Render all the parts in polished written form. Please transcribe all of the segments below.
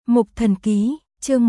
Mục Thần Ký, chương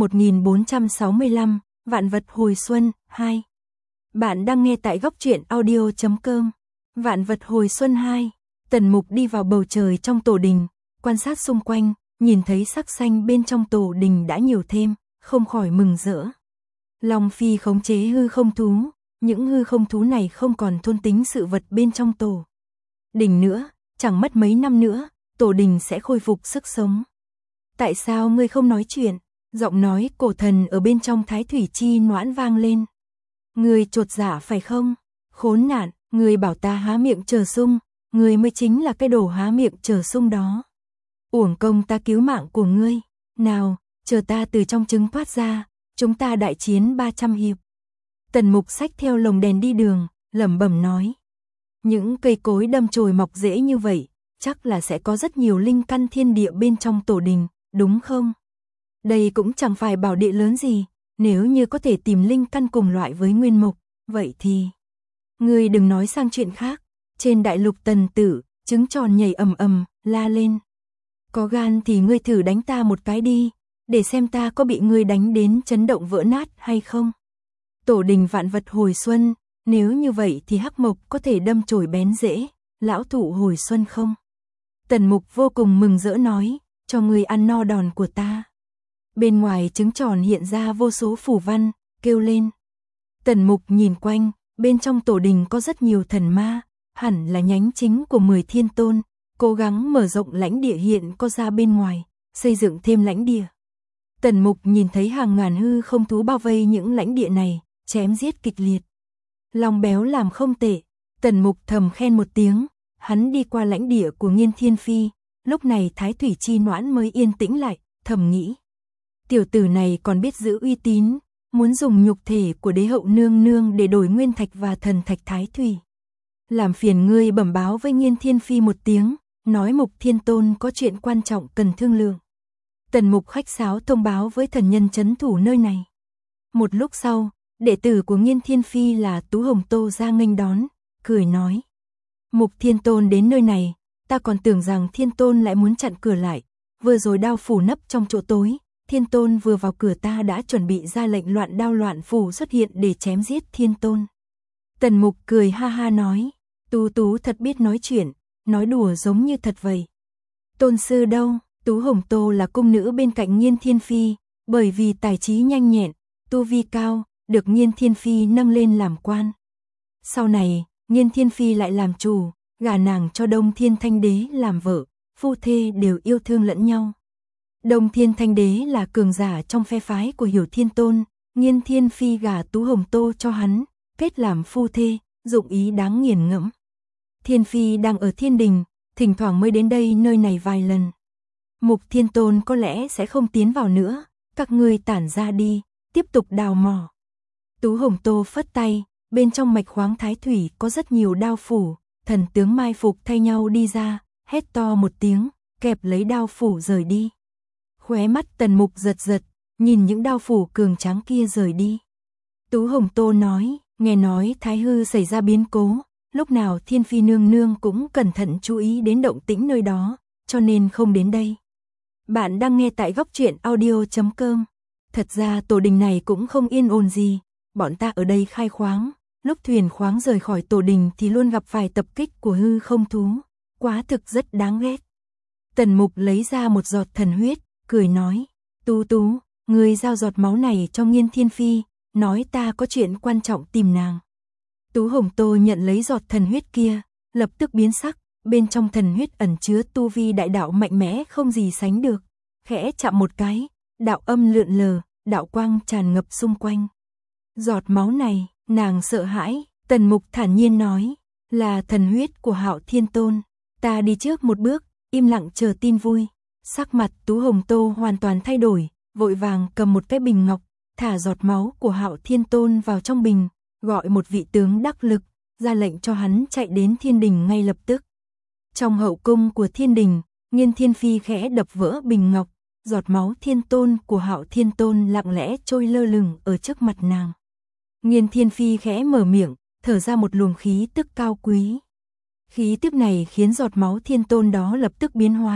1465, Vạn vật hồi xuân, 2. Bạn đang nghe tại góc truyện audio.com. Vạn vật hồi xuân 2. Tần Mục đi vào bầu trời trong tổ đình, quan sát xung quanh, nhìn thấy sắc xanh bên trong tổ đình đã nhiều thêm, không khỏi mừng rỡ. Long Phi khống chế hư không thú, những hư không thú này không còn thôn tính sự vật bên trong tổ đình nữa, chẳng mất mấy năm nữa, tổ đình sẽ khôi phục sức sống. Tại sao ngươi không nói chuyện? Giọng nói cổ thần ở bên trong Thái Thủy Chi Noãn vang lên. Ngươi chột dạ phải không? Khốn nạn, ngươi bảo ta há miệng chờ sung, ngươi mới chính là cái đồ há miệng chờ sung đó. Uổng công ta cứu mạng của ngươi. Nào, chờ ta từ trong trứng thoát ra, chúng ta đại chiến 300 hiệp. Tần Mục xách theo lồng đèn đi đường, lẩm bẩm nói. Những cây cối đâm chồi mọc rễ như vậy, chắc là sẽ có rất nhiều linh căn thiên địa bên trong tổ đình, đúng không? Đây cũng chẳng phải bảo địa lớn gì, nếu như có thể tìm linh căn cùng loại với nguyên mục, vậy thì... Ngươi đừng nói sang chuyện khác, trên đại lục Tần Tử, trứng tròn nhảy ầm ầm, la lên. Có gan thì ngươi thử đánh ta một cái đi, để xem ta có bị ngươi đánh đến chấn động vỡ nát hay không. Tổ đình vạn vật hồi xuân, nếu như vậy thì hắc mộc có thể đâm chồi bén rễ, lão thụ hồi xuân không? Tần Mục vô cùng mừng rỡ nói, cho ngươi ăn no đòn của ta. Bên ngoài trứng tròn hiện ra vô số phù văn, kêu lên. Tần Mục nhìn quanh, bên trong tổ đình có rất nhiều thần ma, hẳn là nhánh chính của 10 thiên tôn, cố gắng mở rộng lãnh địa hiện có ra bên ngoài, xây dựng thêm lãnh địa. Tần Mục nhìn thấy hàng ngàn hư không thú bao vây những lãnh địa này, chém giết kịch liệt. Lòng béo làm không tệ, Tần Mục thầm khen một tiếng, hắn đi qua lãnh địa của Nghiên Thiên Phi, lúc này Thái Thủy Chi Noãn mới yên tĩnh lại, thầm nghĩ. Tiểu tử này còn biết giữ uy tín, muốn dùng nhục thể của đế hậu nương nương để đổi nguyên thạch và thần thạch Thái Thủy. Làm phiền ngươi bẩm báo với Nghiên Thiên Phi một tiếng, nói Mục Thiên Tôn có chuyện quan trọng cần thương lượng. Tần Mục khách sáo thông báo với thần nhân trấn thủ nơi này. Một lúc sau, đệ tử của Nghiên Thiên Phi là Tú Hồng Tô ra nghênh đón, cười nói. Mục Thiên Tôn đến nơi này, ta còn tưởng rằng Thiên Tôn lại muốn chặn cửa lại, vừa rồi đao phủ nấp trong chỗ tối, Thiên Tôn vừa vào cửa ta đã chuẩn bị ra lệnh loạn đao loạn phủ xuất hiện để chém giết Thiên Tôn. Tần Mục cười ha ha nói, Tú thật biết nói chuyện, nói đùa giống như thật vậy. Tôn sư đâu? Tú Hồng Tô là cung nữ bên cạnh Nghiên Thiên Phi, bởi vì tài trí nhanh nhẹn, tu vi cao, được Nghiên Thiên Phi nâng lên làm quan. Sau này, Nghiên Thiên Phi lại làm chủ, gả nàng cho Đông Thiên Thanh Đế làm vợ, phu thê đều yêu thương lẫn nhau. Đông Thiên Thanh Đế là cường giả trong phe phái của Hiểu Thiên Tôn, Nghiên Thiên Phi gả Tú Hồng Tô cho hắn, kết làm phu thê, dụng ý đáng nghiền ngẫm. Thiên Phi đang ở thiên đình, thỉnh thoảng mới đến đây nơi này vài lần. Mục Thiên Tôn có lẽ sẽ không tiến vào nữa, các ngươi tản ra đi, tiếp tục đào mỏ. Tú Hồng Tô phất tay, bên trong mạch khoáng Thái Thủy có rất nhiều đao phủ, thần tướng mai phục thay nhau đi ra, hét to một tiếng, kẹp lấy đao phủ rời đi. Khóe mắt Tần Mục giật giật, nhìn những đao phủ cường tráng kia rời đi. Tú Hồng Tô nói, nghe nói Thái Hư xảy ra biến cố, lúc nào Thiên Phi nương nương cũng cẩn thận chú ý đến động tĩnh nơi đó, cho nên không đến đây. Bạn đang nghe tại góc truyện audio.com. Thật ra tổ đình này cũng không yên ổn gì, bọn ta ở đây khai khoáng, lúc thuyền khoáng rời khỏi tổ đình thì luôn gặp phải tập kích của hư không thú, quá thực rất đáng ghét. Tần Mục lấy ra một giọt thần huyết, cười nói, Tú, ngươi giao giọt máu này cho Nghiên Thiên Phi, nói ta có chuyện quan trọng tìm nàng. Tú Hồng Tô nhận lấy giọt thần huyết kia, lập tức biến sắc, bên trong thần huyết ẩn chứa tu vi đại đạo mạnh mẽ không gì sánh được, khẽ chạm một cái, đạo âm lượn lờ, đạo quang tràn ngập xung quanh. Giọt máu này, nàng sợ hãi, Tần Mục thản nhiên nói, là thần huyết của Hạo Thiên Tôn, ta đi trước một bước, im lặng chờ tin vui. Sắc mặt Tú Hồng Tô hoàn toàn thay đổi, vội vàng cầm một cái bình ngọc, thả giọt máu của Hạo Thiên Tôn vào trong bình, gọi một vị tướng đắc lực, ra lệnh cho hắn chạy đến thiên đình ngay lập tức. Trong hậu cung của thiên đình, Nghiên Thiên Phi khẽ đập vỡ bình ngọc, giọt máu Thiên Tôn của Hạo Thiên Tôn lặng lẽ trôi lơ lửng ở trước mặt nàng. Nghiên Thiên Phi khẽ mở miệng, thở ra một luồng khí tức cao quý. Khí tức này khiến giọt máu Thiên Tôn đó lập tức biến hóa,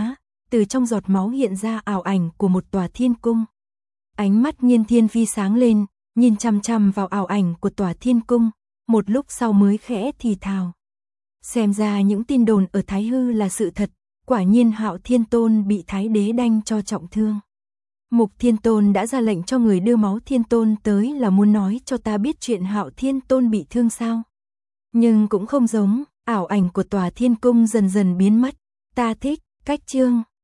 từ trong giọt máu hiện ra ảo ảnh của một tòa thiên cung. Ánh mắt Nhiên Thiên Phi sáng lên, nhìn chằm chằm vào ảo ảnh của tòa thiên cung, một lúc sau mới khẽ thì thào. Xem ra những tin đồn ở Thái Hư là sự thật, quả nhiên Hạo Thiên Tôn bị Thái Đế đanh cho trọng thương. Mục Thiên Tôn đã ra lệnh cho người đưa máu Thiên Tôn tới là muốn nói cho ta biết chuyện Hạo Thiên Tôn bị thương sao. Nhưng cũng không giống, ảo ảnh của tòa thiên cung dần dần biến mất, ta thích cách chương